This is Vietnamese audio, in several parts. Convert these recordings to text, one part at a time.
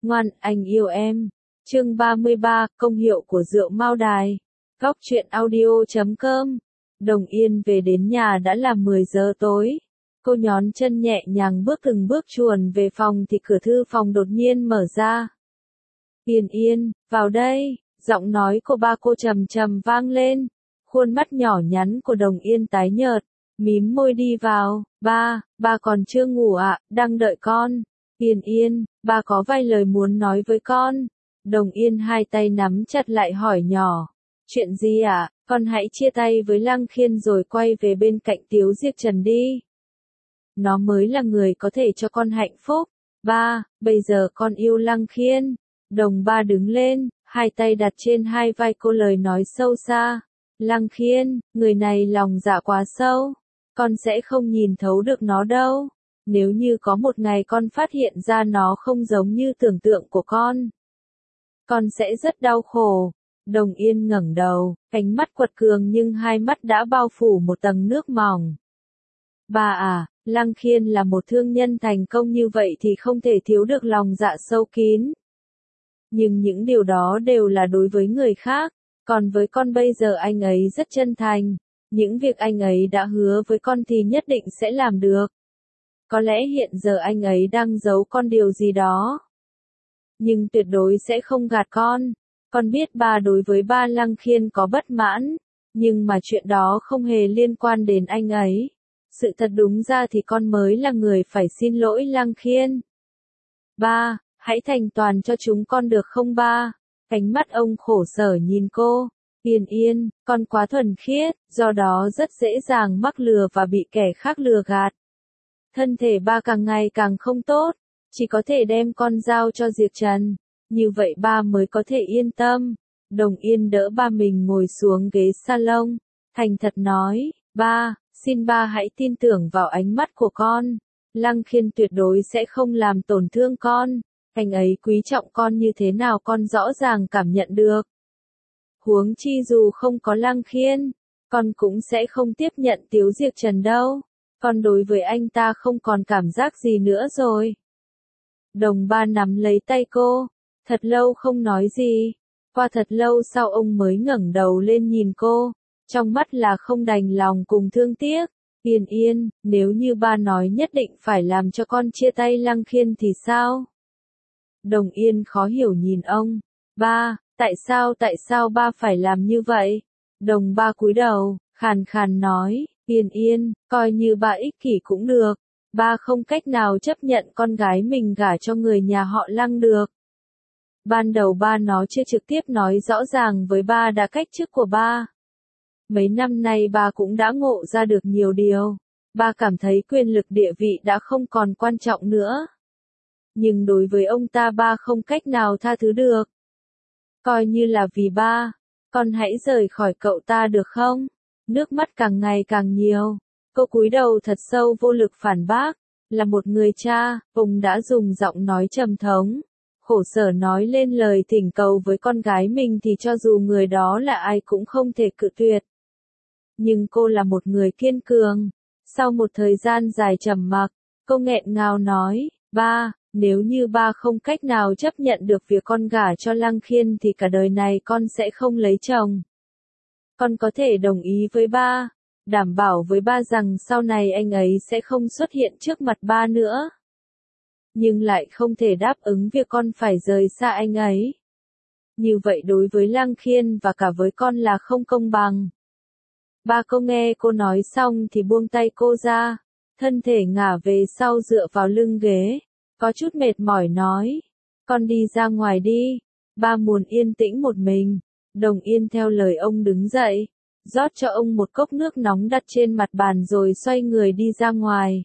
Ngoan, anh yêu em. Chương 33, công hiệu của rượu Mao Đài. Góc truyện audio.com. Đồng Yên về đến nhà đã là 10 giờ tối. Cô nhón chân nhẹ nhàng bước từng bước chuồn về phòng thì cửa thư phòng đột nhiên mở ra. Yên Yên, vào đây, giọng nói của ba cô trầm trầm vang lên. Khuôn mắt nhỏ nhắn của Đồng Yên tái nhợt, mím môi đi vào. Ba còn chưa ngủ ạ, đang đợi con. Yên Yên, ba có vài lời muốn nói với con. Đồng Yên hai tay nắm chặt lại hỏi nhỏ. Chuyện gì ạ? Con hãy chia tay với Lăng Khiên rồi quay về bên cạnh Tiếu Diệp Trần đi. Nó mới là người có thể cho con hạnh phúc. Ba, bây giờ con yêu Lăng Khiên. Đồng ba đứng lên, hai tay đặt trên hai vai cô, lời nói sâu xa. Lăng Khiên, người này lòng dạ quá sâu. Con sẽ không nhìn thấu được nó đâu. Nếu như có một ngày con phát hiện ra nó không giống như tưởng tượng của con sẽ rất đau khổ. Đồng Yên ngẩng đầu, ánh mắt quật cường nhưng hai mắt đã bao phủ một tầng nước mỏng. Ba à, Lăng Khiên là một thương nhân thành công như vậy thì không thể thiếu được lòng dạ sâu kín. Nhưng những điều đó đều là đối với người khác, còn với con bây giờ anh ấy rất chân thành. Những việc anh ấy đã hứa với con thì nhất định sẽ làm được. Có lẽ hiện giờ anh ấy đang giấu con điều gì đó. Nhưng tuyệt đối sẽ không gạt con. Con biết ba đối với ba Lăng Khiên có bất mãn, nhưng mà chuyện đó không hề liên quan đến anh ấy. Sự thật đúng ra thì con mới là người phải xin lỗi Lăng Khiên. Ba, hãy thành toàn cho chúng con được không ba? Ánh mắt ông khổ sở nhìn cô. Yên Yên, con quá thuần khiết, do đó rất dễ dàng mắc lừa và bị kẻ khác lừa gạt. Thân thể ba càng ngày càng không tốt, chỉ có thể đem con giao cho Diệp Trần. Như vậy ba mới có thể yên tâm. Đồng Yên đỡ ba mình ngồi xuống ghế salon, thành thật nói, ba, xin ba hãy tin tưởng vào ánh mắt của con. Lăng Khiên tuyệt đối sẽ không làm tổn thương con. Anh ấy quý trọng con như thế nào con rõ ràng cảm nhận được. Huống chi dù không có Lăng Khiên, con cũng sẽ không tiếp nhận Tiếu Diệp Trần đâu. Con đối với anh ta không còn cảm giác gì nữa rồi. Đồng ba nắm lấy tay cô, thật lâu không nói gì. Qua thật lâu sau ông mới ngẩng đầu lên nhìn cô, trong mắt là không đành lòng cùng thương tiếc. Yên Yên, nếu như ba nói nhất định phải làm cho con chia tay Lăng Khiên thì sao? Đồng Yên khó hiểu nhìn ông. Ba, tại sao ba phải làm như vậy? Đồng ba cúi đầu, khàn khàn nói, Yên Yên, coi như ba ích kỷ cũng được. Ba không cách nào chấp nhận con gái mình gả cho người nhà họ Lăng được. Ban đầu ba nó chưa trực tiếp nói rõ ràng với ba đã cách chức của ba. Mấy năm nay ba cũng đã ngộ ra được nhiều điều. Ba cảm thấy quyền lực địa vị đã không còn quan trọng nữa. Nhưng đối với ông ta ba không cách nào tha thứ được. Coi như là vì ba, con hãy rời khỏi cậu ta được không? Nước mắt càng ngày càng nhiều. Cô cúi đầu thật sâu vô lực phản bác. Là một người cha, ông đã dùng giọng nói trầm thống, khổ sở nói lên lời thỉnh cầu với con gái mình thì cho dù người đó là ai cũng không thể cự tuyệt. Nhưng cô là một người kiên cường. Sau một thời gian dài trầm mặc, cô nghẹn ngào nói, ba, nếu như ba không cách nào chấp nhận được việc con gả cho Lăng Khiên thì cả đời này con sẽ không lấy chồng. Con có thể đồng ý với ba, đảm bảo với ba rằng sau này anh ấy sẽ không xuất hiện trước mặt ba nữa. Nhưng lại không thể đáp ứng việc con phải rời xa anh ấy. Như vậy đối với Lăng Khiên và cả với con là không công bằng. Ba cô nghe cô nói xong thì buông tay cô ra, thân thể ngả về sau dựa vào lưng ghế, có chút mệt mỏi nói, con đi ra ngoài đi, ba muốn yên tĩnh một mình. Đồng Yên theo lời ông đứng dậy, rót cho ông một cốc nước nóng đặt trên mặt bàn rồi xoay người đi ra ngoài.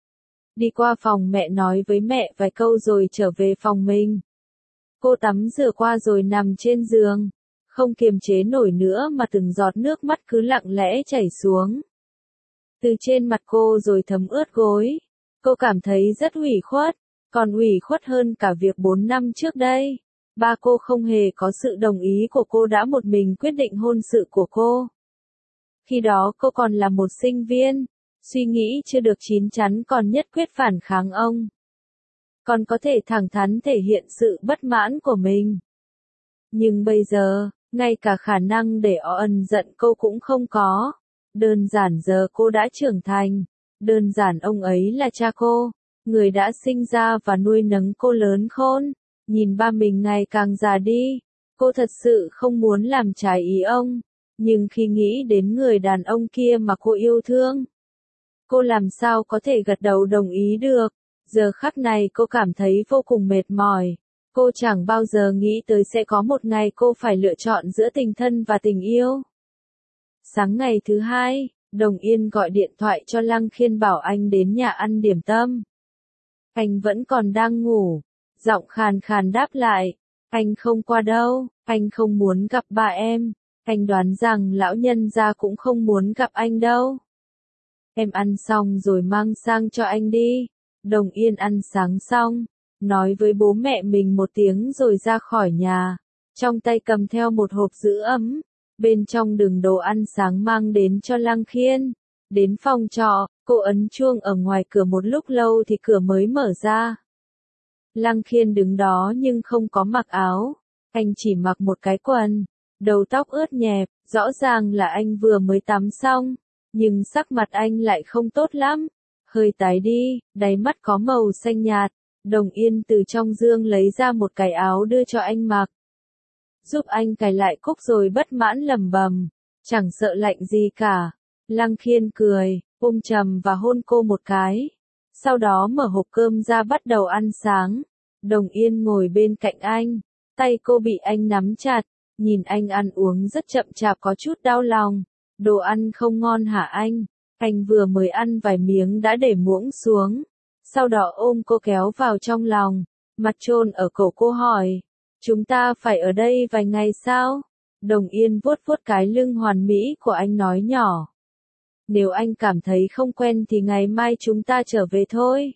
Đi qua phòng mẹ nói với mẹ vài câu rồi trở về phòng mình. Cô tắm rửa qua rồi nằm trên giường, không kiềm chế nổi nữa mà từng giọt nước mắt cứ lặng lẽ chảy xuống. Từ trên mặt cô rồi thấm ướt gối. Cô cảm thấy rất ủy khuất, còn ủy khuất hơn cả việc 4 năm trước đây. Ba cô không hề có sự đồng ý của cô đã một mình quyết định hôn sự của cô. Khi đó cô còn là một sinh viên, suy nghĩ chưa được chín chắn còn nhất quyết phản kháng ông. còn có thể thẳng thắn thể hiện sự bất mãn của mình. Nhưng bây giờ, ngay cả khả năng để Owen giận cô cũng không có. Đơn giản giờ cô đã trưởng thành. Đơn giản ông ấy là cha cô, người đã sinh ra và nuôi nấng cô lớn khôn. Nhìn ba mình ngày càng già đi, cô thật sự không muốn làm trái ý ông. Nhưng khi nghĩ đến người đàn ông kia mà cô yêu thương, cô làm sao có thể gật đầu đồng ý được. Giờ khắc này cô cảm thấy vô cùng mệt mỏi. Cô chẳng bao giờ nghĩ tới sẽ có một ngày cô phải lựa chọn giữa tình thân và tình yêu. Sáng ngày thứ hai, Đồng Yên gọi điện thoại cho Lăng Khiên bảo anh đến nhà ăn điểm tâm. Anh vẫn còn đang ngủ. Giọng khàn khàn đáp lại. Anh không qua đâu, anh không muốn gặp bà em. Anh đoán rằng lão nhân gia cũng không muốn gặp anh đâu. Em ăn xong rồi mang sang cho anh đi. Đồng Yên ăn sáng xong, nói với bố mẹ mình một tiếng rồi ra khỏi nhà. Trong tay cầm theo một hộp giữ ấm. Bên trong đựng đồ ăn sáng mang đến cho Lăng Khiên. Đến phòng trọ, cô ấn chuông ở ngoài cửa một lúc lâu thì cửa mới mở ra. Lăng Khiên đứng đó nhưng không có mặc áo. Anh chỉ mặc một cái quần. Đầu tóc ướt nhẹp, rõ ràng là anh vừa mới tắm xong. Nhưng sắc mặt anh lại không tốt lắm. Hơi tái đi, đáy mắt có màu xanh nhạt. Đồng Yên từ trong dương lấy ra một cái áo đưa cho anh mặc. Giúp anh cài lại cúc rồi bất mãn lẩm bẩm, chẳng sợ lạnh gì cả. Lăng Khiên cười, ôm chầm và hôn cô một cái. Sau đó mở hộp cơm ra bắt đầu ăn sáng. Đồng Yên ngồi bên cạnh anh, tay cô bị anh nắm chặt, nhìn anh ăn uống rất chậm chạp có chút đau lòng. Đồ ăn không ngon hả anh? Anh vừa mới ăn vài miếng đã để muỗng xuống. Sau đó ôm cô kéo vào trong lòng, mặt chôn ở cổ cô hỏi. Chúng ta phải ở đây vài ngày sao? Đồng Yên vuốt vuốt cái lưng hoàn mỹ của anh nói nhỏ. Nếu anh cảm thấy không quen thì ngày mai chúng ta trở về thôi.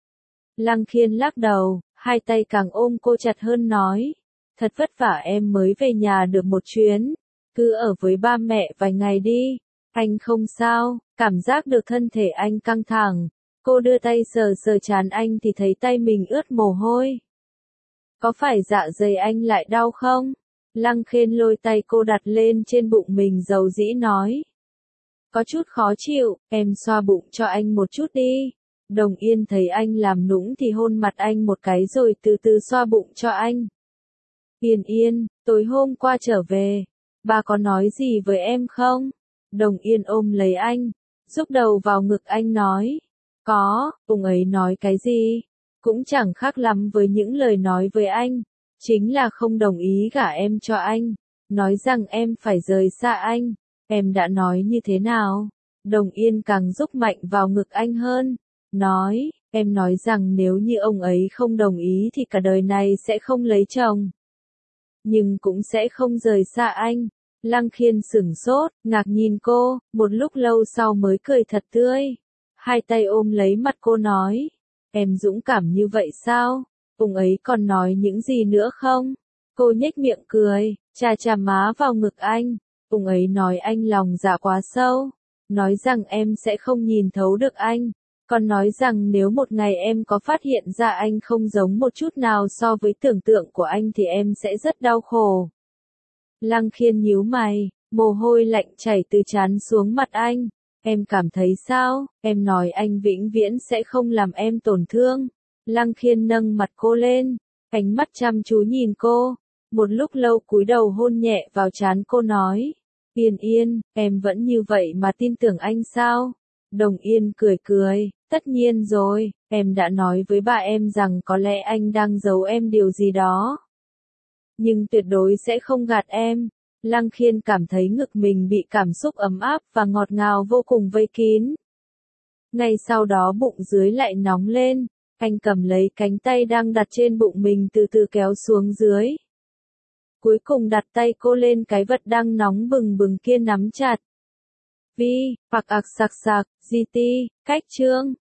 Lăng Khiên lắc đầu, hai tay càng ôm cô chặt hơn nói. Thật vất vả em mới về nhà được một chuyến. Cứ ở với ba mẹ vài ngày đi. Anh không sao, cảm giác được thân thể anh căng thẳng. Cô đưa tay sờ sờ trán anh thì thấy tay mình ướt mồ hôi. Có phải dạ dày anh lại đau không? Lăng Khiên lôi tay cô đặt lên trên bụng mình dầu dĩ nói. Có chút khó chịu, em xoa bụng cho anh một chút đi. Đồng Yên thấy anh làm nũng thì hôn mặt anh một cái rồi từ từ xoa bụng cho anh. Yên Yên, tối hôm qua trở về, bà có nói gì với em không? Đồng Yên ôm lấy anh, rúc đầu vào ngực anh nói. Có, ông ấy nói cái gì? Cũng chẳng khác lắm với những lời nói với anh. Chính là không đồng ý gả em cho anh. Nói rằng em phải rời xa anh. Em đã nói như thế nào? Đồng Yên càng rúc mạnh vào ngực anh hơn. Nói, em nói rằng nếu như ông ấy không đồng ý thì cả đời này sẽ không lấy chồng. Nhưng cũng sẽ không rời xa anh. Lăng Khiên sửng sốt, ngạc nhìn cô, một lúc lâu sau mới cười thật tươi. Hai tay ôm lấy mặt cô nói. Em dũng cảm như vậy sao? Ông ấy còn nói những gì nữa không? Cô nhếch miệng cười, chà chà má vào ngực anh. Ông ấy nói anh lòng dạ quá sâu. Nói rằng em sẽ không nhìn thấu được anh. Còn nói rằng nếu một ngày em có phát hiện ra anh không giống một chút nào so với tưởng tượng của anh thì em sẽ rất đau khổ. Lăng Khiên nhíu mày, mồ hôi lạnh chảy từ trán xuống mặt anh. Em cảm thấy sao? Em nói anh vĩnh viễn sẽ không làm em tổn thương. Lăng Khiên nâng mặt cô lên, ánh mắt chăm chú nhìn cô. Một lúc lâu cúi đầu hôn nhẹ vào trán cô nói. Yên Yên, em vẫn như vậy mà tin tưởng anh sao? Đồng Yên cười cười, tất nhiên rồi, em đã nói với ba em rằng có lẽ anh đang giấu em điều gì đó. Nhưng tuyệt đối sẽ không gạt em. Lăng Khiên cảm thấy ngực mình bị cảm xúc ấm áp và ngọt ngào vô cùng vây kín. Ngay sau đó bụng dưới lại nóng lên, anh cầm lấy cánh tay đang đặt trên bụng mình từ từ kéo xuống dưới. Cuối cùng đặt tay cô lên cái vật đang nóng bừng bừng kia nắm chặt. Vi, hoặc ạc sạc sạc, GT, cách chương.